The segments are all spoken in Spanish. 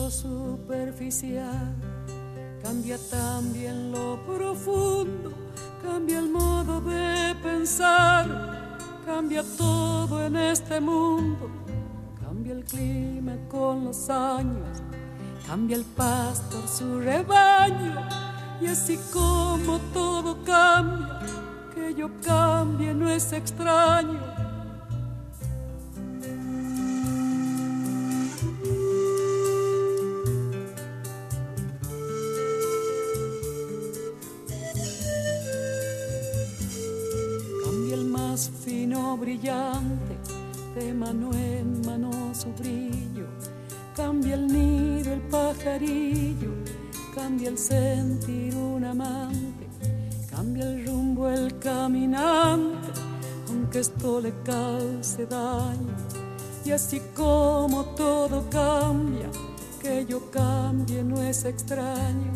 lo superficial, cambia también lo profundo, cambia el modo de pensar, cambia todo en este mundo, cambia el clima con los años, cambia el pastor su rebaño, y así como todo cambia, que yo cambie no es extraño. Cambia el más fino brillante, de mano en mano su brillo, cambia el nido el pajarillo, cambia el sentir un amante, cambia el rumbo el caminante, aunque esto le cause daño. Y así como todo cambia, que yo cambie no es extraño.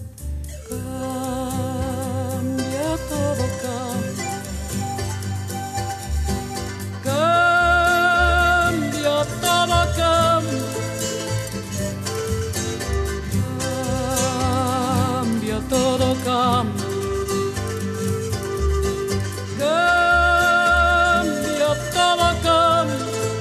Cambia, todo cambia. Cambia, todo cambia. Cambia, todo cambia. Cambia, todo cambia.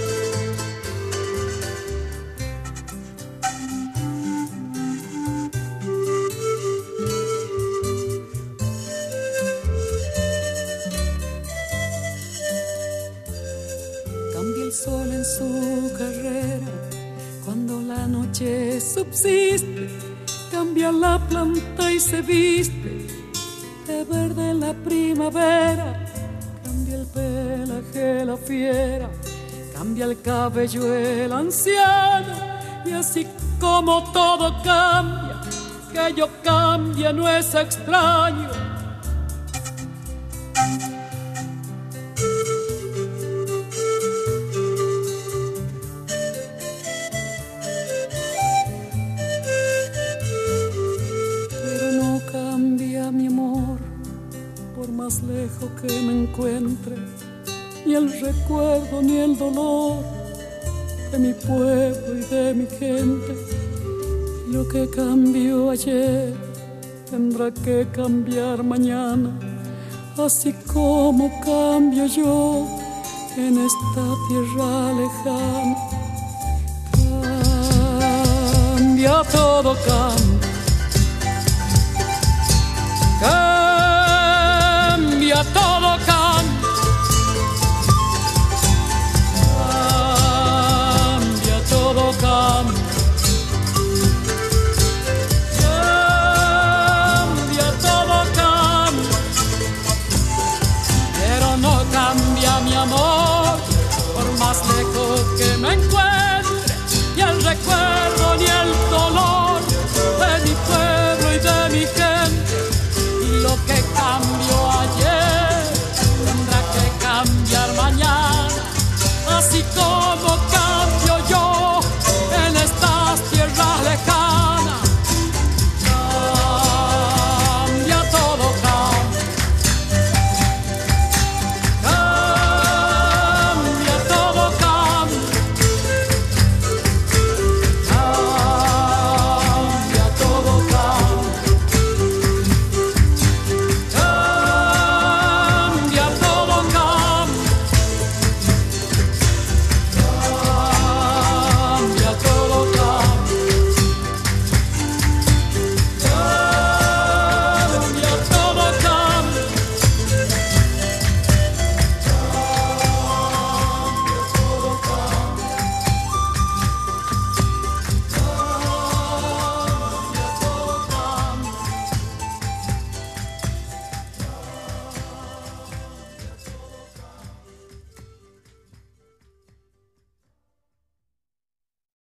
Cambia el sol en su carrera, cuando la noche subsiste, cambia la planta y se viste de verde en la primavera, cambia el pelaje la fiera, cambia el cabello el anciano, y así como todo cambia, que yo cambie no es extraño. Más lejos que me encuentre, ni el recuerdo ni el dolor de mi pueblo y de mi gente. Lo que cambió ayer tendrá que cambiar mañana, así como cambio yo en esta tierra lejana. Cambia, todo cambia.